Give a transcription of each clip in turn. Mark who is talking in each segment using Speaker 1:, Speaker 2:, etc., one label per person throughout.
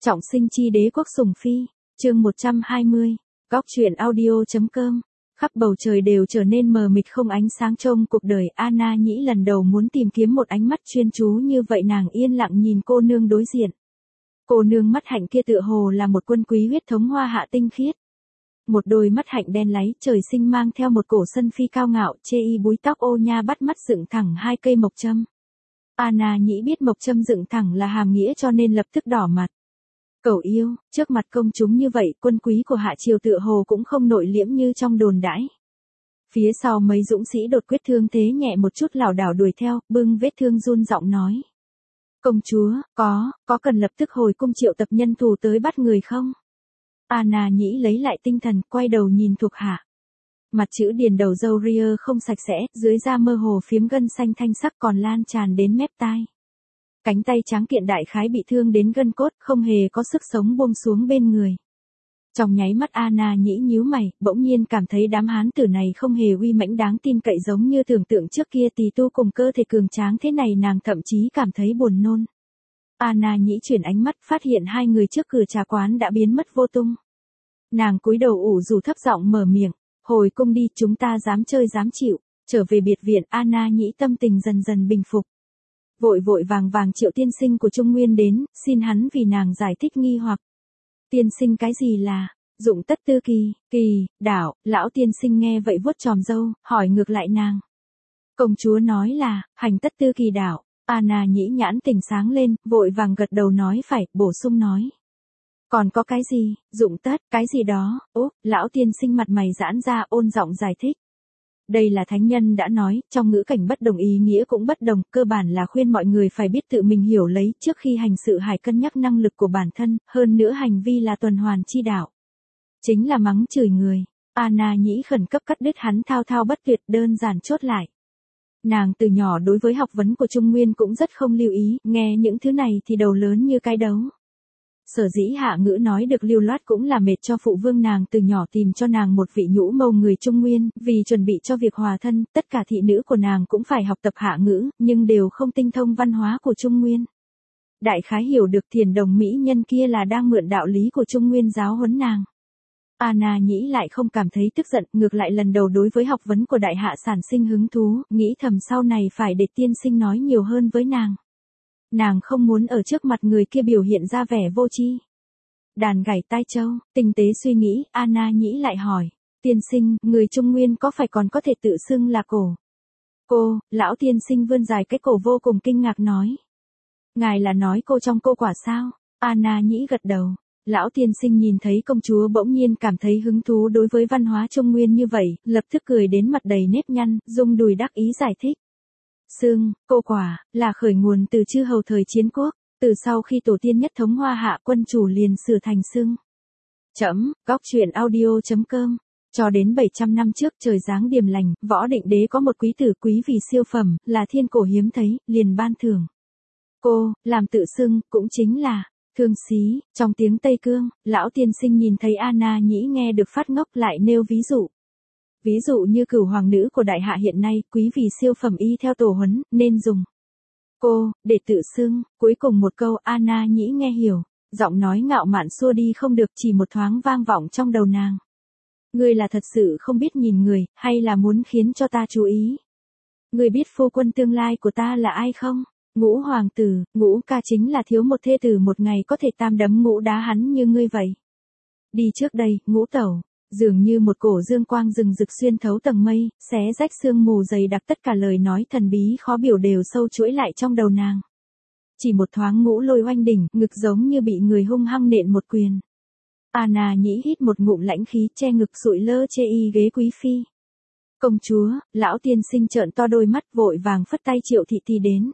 Speaker 1: Trọng sinh chi đế quốc sủng phi, chương 120, góc truyện audio.com. Khắp bầu trời đều trở nên mờ mịt không ánh sáng trong cuộc đời. Anna Nhĩ lần đầu muốn tìm kiếm một ánh mắt chuyên chú như vậy, nàng yên lặng nhìn cô nương đối diện. Cô nương mắt hạnh kia tựa hồ là một quân quý huyết thống hoa hạ tinh khiết. Một đôi mắt hạnh đen láy trời sinh mang theo một cổ sân phi cao ngạo, chê y búi tóc ô nha bắt mắt dựng thẳng hai cây mộc châm. Anna Nhĩ biết mộc châm dựng thẳng là hàm nghĩa cho nên lập tức đỏ mặt. Cẩu yêu, trước mặt công chúng như vậy, quân quý của Hạ Triều tựa hồ cũng không nội liễm như trong đồn đãi. Phía sau mấy dũng sĩ đột quyết thương thế nhẹ một chút lảo đảo đuổi theo, bưng vết thương run giọng nói. Công chúa, có cần lập tức hồi cung triệu tập nhân thủ tới bắt người không? Anna Nhĩ lấy lại tinh thần, quay đầu nhìn thuộc hạ. Mặt chữ điền đầu râu ria không sạch sẽ, dưới da mơ hồ phiếm gân xanh thanh sắc còn lan tràn đến mép tai. Cánh tay tráng kiện đại khái bị thương đến gân cốt, không hề có sức sống buông xuống bên người. Trong nháy mắt Anna Nhĩ nhíu mày, bỗng nhiên cảm thấy đám hán tử này không hề uy mãnh đáng tin cậy giống như tưởng tượng trước kia, tỳ tu cùng cơ thể cường tráng thế này, nàng thậm chí cảm thấy buồn nôn. Anna Nhĩ chuyển ánh mắt, phát hiện hai người trước cửa trà quán đã biến mất vô tung. Nàng cúi đầu ủ rũ thấp giọng mở miệng, hồi cung đi, chúng ta dám chơi dám chịu. Trở về biệt viện, Anna Nhĩ tâm tình dần dần bình phục. Vội vội vàng vàng triệu tiên sinh của Trung Nguyên đến, xin hắn vì nàng giải thích nghi hoặc. Tiên sinh cái gì là, dụng tất tư kỳ, đảo, lão tiên sinh nghe vậy vuốt tròm râu, hỏi ngược lại nàng. Công chúa nói là, hành tất tư kỳ đảo. Anna Nhĩ nhãn tỉnh sáng lên, vội vàng gật đầu nói phải, bổ sung nói. Còn có cái gì, dụng tất, cái gì đó, lão tiên sinh mặt mày giãn ra ôn giọng giải thích. Đây là thánh nhân đã nói, trong ngữ cảnh bất đồng ý nghĩa cũng bất đồng, cơ bản là khuyên mọi người phải biết tự mình hiểu lấy, trước khi hành sự hãy cân nhắc năng lực của bản thân, hơn nữa hành vi là tuần hoàn chi đạo. Chính là mắng chửi người. Anna Nhĩ khẩn cấp cắt đứt hắn thao thao bất tuyệt, đơn giản chốt lại. Nàng từ nhỏ đối với học vấn của Trung Nguyên cũng rất không lưu ý, nghe những thứ này thì đầu lớn như cái đấu. Sở dĩ hạ ngữ nói được lưu loát cũng là mệt cho phụ vương nàng, từ nhỏ tìm cho nàng một vị nhũ mâu người Trung Nguyên, vì chuẩn bị cho việc hòa thân, tất cả thị nữ của nàng cũng phải học tập hạ ngữ, nhưng đều không tinh thông văn hóa của Trung Nguyên. Đại khái hiểu được Thiền Đồng mỹ nhân kia là đang mượn đạo lý của Trung Nguyên giáo huấn nàng. Anna Nhĩ lại không cảm thấy tức giận, ngược lại lần đầu đối với học vấn của đại hạ sản sinh hứng thú, nghĩ thầm sau này phải để tiên sinh nói nhiều hơn với nàng. Nàng không muốn ở trước mặt người kia biểu hiện ra vẻ vô tri. Đàn gảy tai châu, tinh tế suy nghĩ, Anna Nhĩ lại hỏi. Tiên sinh, người Trung Nguyên có phải còn có thể tự xưng là cổ? Lão tiên sinh vươn dài cái cổ vô cùng kinh ngạc nói. Ngài là nói cô trong cô quả sao? Anna Nhĩ gật đầu. Lão tiên sinh nhìn thấy công chúa bỗng nhiên cảm thấy hứng thú đối với văn hóa Trung Nguyên như vậy, lập tức cười đến mặt đầy nếp nhăn, rung đùi đắc ý giải thích. Xương, cô quả, là khởi nguồn từ chư hầu thời chiến quốc, từ sau khi tổ tiên nhất thống hoa hạ quân chủ liền sửa thành xương. Góc truyện audio.com. Cho đến 700 năm trước trời giáng điềm lành, Võ Định Đế có một quý tử quý vì siêu phẩm, là thiên cổ hiếm thấy, liền ban thưởng. Làm tự xưng, cũng chính là thương xí, trong tiếng Tây Cương, lão tiên sinh nhìn thấy Anna Nhĩ nghe được phát ngốc lại nêu ví dụ. Ví dụ như cửu hoàng nữ của đại hạ hiện nay, quý vì siêu phẩm y theo tổ huấn, nên dùng để tự xưng. Cuối cùng một câu Anna Nhĩ nghe hiểu, giọng nói ngạo mạn xua đi không được, chỉ một thoáng vang vọng trong đầu nàng. Ngươi là thật sự không biết nhìn người, hay là muốn khiến cho ta chú ý? Ngươi biết phu quân tương lai của ta là ai không? Ngũ hoàng tử, Ngũ ca chính là thiếu một thê tử một ngày có thể tam đấm ngũ đá hắn như ngươi vậy. Đi trước đây, Ngũ tẩu. Dường như một cổ dương quang rừng rực xuyên thấu tầng mây, xé rách sương mù dày đặc, tất cả lời nói thần bí khó biểu đều sâu chuỗi lại trong đầu nàng. Chỉ một thoáng Ngũ Lôi oanh đỉnh, ngực giống như bị người hung hăng nện một quyền. Anna Nhĩ hít một ngụm lãnh khí, che ngực sụi lơ chê y ghế quý phi. Công chúa, lão tiên sinh trợn to đôi mắt vội vàng phất tay triệu thị thì đến.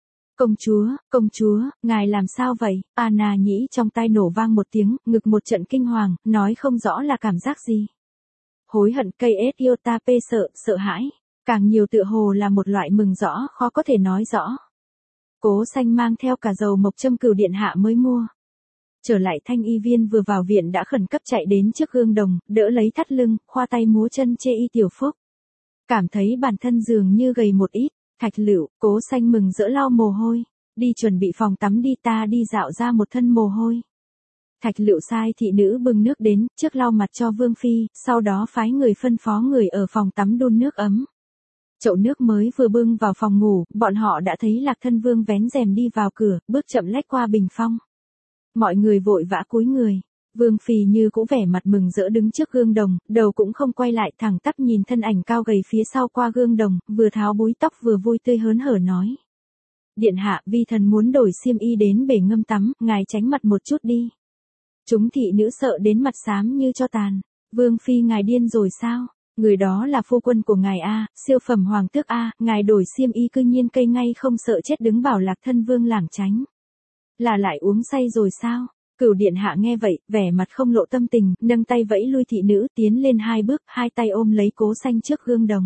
Speaker 1: Công chúa, ngài làm sao vậy? Anna Nhĩ trong tai nổ vang một tiếng, ngực một trận kinh hoàng, nói không rõ là cảm giác gì. Hối hận cây ết yêu ta pê sợ hãi. Càng nhiều tựa hồ là một loại mừng rõ khó có thể nói rõ. Cố Xanh mang theo cả dầu mộc châm cửu điện hạ mới mua. Trở lại Thanh y viên vừa vào viện đã khẩn cấp chạy đến trước gương đồng, đỡ lấy thắt lưng, khoa tay múa chân chê y tiểu phúc. Cảm thấy bản thân dường như gầy một ít. Thạch Lựu, Cố Xanh mừng rỡ lau mồ hôi, đi chuẩn bị phòng tắm đi, ta đi dạo ra một thân mồ hôi. Thạch Lựu sai thị nữ bưng nước đến, trước lau mặt cho Vương Phi, sau đó phái người phân phó người ở phòng tắm đun nước ấm. Chậu nước mới vừa bưng vào phòng ngủ, bọn họ đã thấy Lạc Thân Vương vén rèm đi vào cửa, bước chậm lách qua bình phong. Mọi người vội vã cúi người. Vương Phi như cũ vẻ mặt mừng rỡ đứng trước gương đồng, đầu cũng không quay lại, thẳng tắp nhìn thân ảnh cao gầy phía sau qua gương đồng, vừa tháo búi tóc vừa vui tươi hớn hở nói. Điện hạ, vi thần muốn đổi xiêm y đến bể ngâm tắm, ngài tránh mặt một chút đi. Chúng thị nữ sợ đến mặt xám như cho tàn. Vương Phi ngài điên rồi sao? Người đó là phu quân của ngài A, siêu phẩm hoàng tước A, ngài đổi xiêm y cư nhiên cây ngay không sợ chết đứng bảo Lạc Thân Vương lảng tránh. Là lại uống say rồi sao? Cửu điện hạ nghe vậy, vẻ mặt không lộ tâm tình, nâng tay vẫy lui thị nữ tiến lên 2 bước, 2 tay ôm lấy Cố Xanh trước gương đồng.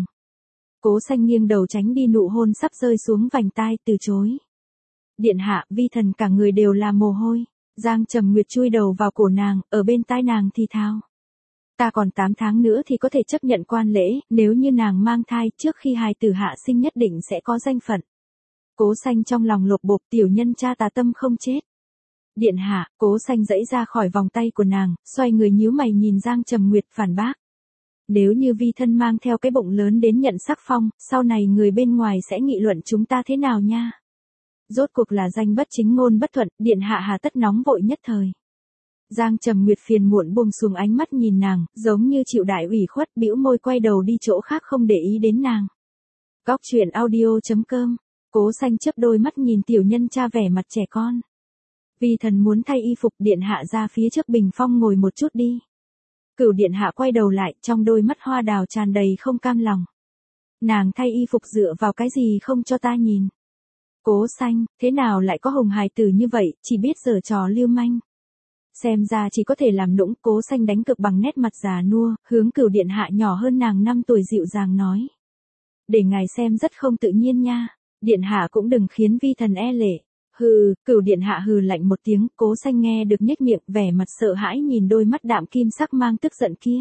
Speaker 1: Cố Xanh nghiêng đầu tránh đi nụ hôn sắp rơi xuống vành tai, từ chối. Điện hạ, vi thần cả người đều là mồ hôi. Giang Trầm Nguyệt chui đầu vào cổ nàng, ở bên tai nàng thì thào. Ta còn 8 tháng nữa thì có thể chấp nhận quan lễ, nếu như nàng mang thai trước khi hài tử hạ sinh nhất định sẽ có danh phận. Cố Xanh trong lòng lột bột, tiểu nhân cha tà tâm không chết. Điện hạ, Cố Xanh giãy ra khỏi vòng tay của nàng, xoay người nhíu mày nhìn Giang Trầm Nguyệt phản bác. Nếu như vi thân mang theo cái bụng lớn đến nhận sắc phong, sau này người bên ngoài sẽ nghị luận chúng ta thế nào nha? Rốt cuộc là danh bất chính ngôn bất thuận, điện hạ hà tất nóng vội nhất thời. Giang Trầm Nguyệt phiền muộn buông xuống ánh mắt nhìn nàng, giống như chịu đại ủy khuất, bĩu môi quay đầu đi chỗ khác không để ý đến nàng. Góc truyện audio.com. Cố Xanh chớp đôi mắt nhìn tiểu nhân cha vẻ mặt trẻ con. Vì thần muốn thay y phục, điện hạ ra phía trước bình phong ngồi một chút đi. Cửu điện hạ quay đầu lại, trong đôi mắt hoa đào tràn đầy không cam lòng. Nàng thay y phục dựa vào cái gì không cho ta nhìn? Cố Xanh, thế nào lại có hồng hài tử như vậy, chỉ biết giở trò lưu manh. Xem ra chỉ có thể làm nũng. Cố Xanh đánh cực bằng nét mặt già nua, hướng Cửu điện hạ nhỏ hơn nàng 5 tuổi dịu dàng nói. Để ngài xem rất không tự nhiên nha, điện hạ cũng đừng khiến vi thần e lệ. Hừ, Cửu điện hạ hừ lạnh một tiếng, Cố Xanh nghe được nhếch miệng, vẻ mặt sợ hãi nhìn đôi mắt đạm kim sắc mang tức giận kia.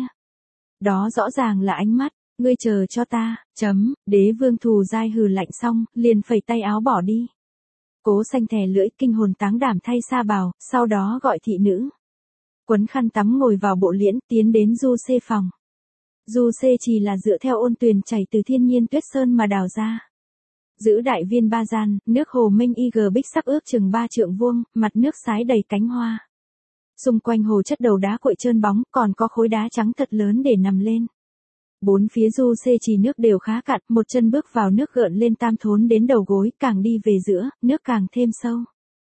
Speaker 1: Đó rõ ràng là ánh mắt, ngươi chờ cho ta, Đế Vương Thù Giai hừ lạnh xong, liền phẩy tay áo bỏ đi. Cố Xanh thè lưỡi, kinh hồn táng đảm thay sa bào, sau đó gọi thị nữ. Quấn khăn tắm ngồi vào bộ liễn, tiến đến du xê phòng. Du xê chỉ là dựa theo ôn tuyền chảy từ thiên nhiên tuyết sơn mà đào ra. Giữ đại viên ba gian, nước hồ mênh ig bích sắc ước chừng 3 trượng vuông, mặt nước sái đầy cánh hoa. Xung quanh hồ chất đầu đá cuội trơn bóng, còn có khối đá trắng thật lớn để nằm lên. 4 phía du xê trì nước đều khá cạn, một chân bước vào nước gợn lên tam thốn đến đầu gối, càng đi về giữa, nước càng thêm sâu.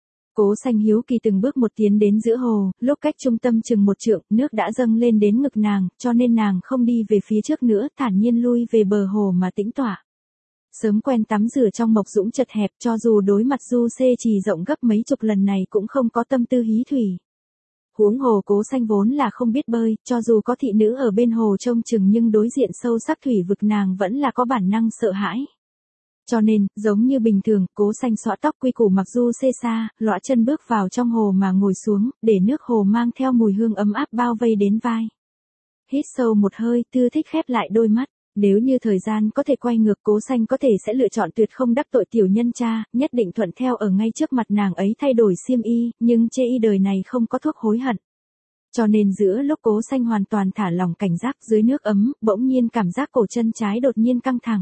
Speaker 1: Cố Xanh hiếu kỳ từng bước một tiến đến giữa hồ, lúc cách trung tâm chừng 1 trượng, nước đã dâng lên đến ngực nàng, cho nên nàng không đi về phía trước nữa, thản nhiên lui về bờ hồ mà tĩnh tọa. Sớm quen tắm rửa trong mộc dũng chật hẹp, cho dù đối mặt du xê trì rộng gấp mấy chục lần này cũng không có tâm tư hí thủy. Huống hồ Cố Xanh vốn là không biết bơi, cho dù có thị nữ ở bên hồ trông chừng nhưng đối diện sâu sắc thủy vực nàng vẫn là có bản năng sợ hãi. Cho nên, giống như bình thường, Cố Xanh xõa tóc quy củ mặc du xê xa, lõa chân bước vào trong hồ mà ngồi xuống, để nước hồ mang theo mùi hương ấm áp bao vây đến vai. Hít sâu một hơi, thư thích khép lại đôi mắt. Nếu như thời gian có thể quay ngược, Cố Xanh có thể sẽ lựa chọn tuyệt không đắc tội tiểu nhân cha, nhất định thuận theo ở ngay trước mặt nàng ấy thay đổi xiêm y, nhưng chê y đời này không có thuốc hối hận. Cho nên giữa lúc Cố Xanh hoàn toàn thả lỏng cảnh giác dưới nước ấm, bỗng nhiên cảm giác cổ chân trái đột nhiên căng thẳng.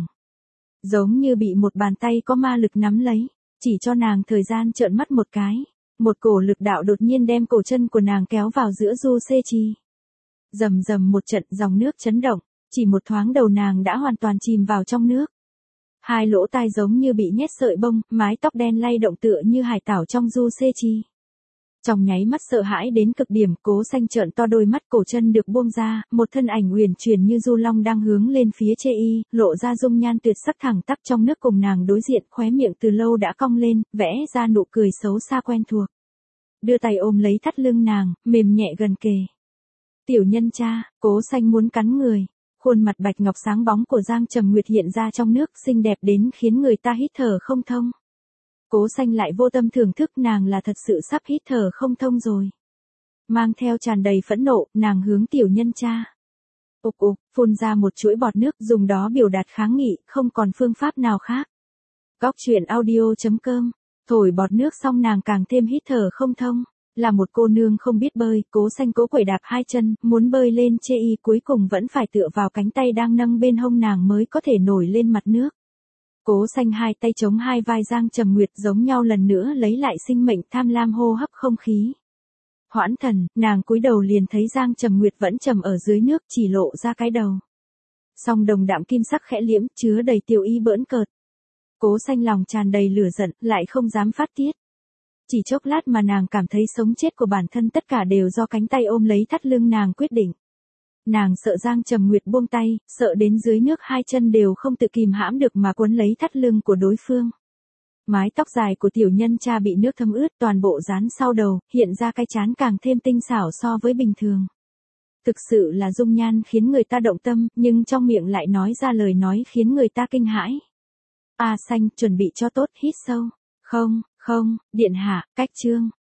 Speaker 1: Giống như bị một bàn tay có ma lực nắm lấy, chỉ cho nàng thời gian trợn mắt một cái. Một cổ lực đạo đột nhiên đem cổ chân của nàng kéo vào giữa du xê trì. Rầm rầm một trận, dòng nước chấn động. Chỉ một thoáng đầu nàng đã hoàn toàn chìm vào trong nước. 2 lỗ tai giống như bị nhét sợi bông, mái tóc đen lay động tựa như hải tảo trong du xê trì. Trong nháy mắt sợ hãi đến cực điểm, Cố Xanh trợn to đôi mắt, cổ chân được buông ra, một thân ảnh uyển chuyển như du long đang hướng lên phía chê y, lộ ra dung nhan tuyệt sắc thẳng tắp trong nước cùng nàng đối diện, khóe miệng từ lâu đã cong lên, vẽ ra nụ cười xấu xa quen thuộc. Đưa tay ôm lấy thắt lưng nàng, mềm nhẹ gần kề. Tiểu nhân cha, Cố Xanh muốn cắn người. Khuôn mặt bạch ngọc sáng bóng của Giang Trầm Nguyệt hiện ra trong nước, xinh đẹp đến khiến người ta hít thở không thông. Cố Xanh lại vô tâm thưởng thức, nàng là thật sự sắp hít thở không thông rồi. Mang theo tràn đầy phẫn nộ, nàng hướng tiểu nhân cha. Ục, phun ra một chuỗi bọt nước, dùng đó biểu đạt kháng nghị, không còn phương pháp nào khác. Góc truyện audio.com. Thổi bọt nước xong nàng càng thêm hít thở không thông. Là một cô nương không biết bơi, Cố Xanh cố quẩy đạp hai chân, muốn bơi lên chê y cuối cùng vẫn phải tựa vào cánh tay đang nâng bên hông nàng mới có thể nổi lên mặt nước. Cố Xanh hai tay chống hai vai Giang Trầm Nguyệt giống nhau lần nữa lấy lại sinh mệnh tham lam hô hấp không khí. Hoãn thần, nàng cúi đầu liền thấy Giang Trầm Nguyệt vẫn trầm ở dưới nước chỉ lộ ra cái đầu. Song đồng đạm kim sắc khẽ liễm chứa đầy tiêu ý bỡn cợt. Cố Xanh lòng tràn đầy lửa giận, lại không dám phát tiết. Chỉ chốc lát mà nàng cảm thấy sống chết của bản thân tất cả đều do cánh tay ôm lấy thắt lưng nàng quyết định. Nàng sợ Giang Trầm Nguyệt buông tay, sợ đến dưới nước hai chân đều không tự kìm hãm được mà quấn lấy thắt lưng của đối phương. Mái tóc dài của tiểu nhân cha bị nước thấm ướt toàn bộ dán sau đầu, hiện ra cái trán càng thêm tinh xảo so với bình thường. Thực sự là dung nhan khiến người ta động tâm, nhưng trong miệng lại nói ra lời nói khiến người ta kinh hãi. A Xanh, chuẩn bị cho tốt, hít sâu. Không, điện hạ, cách chương.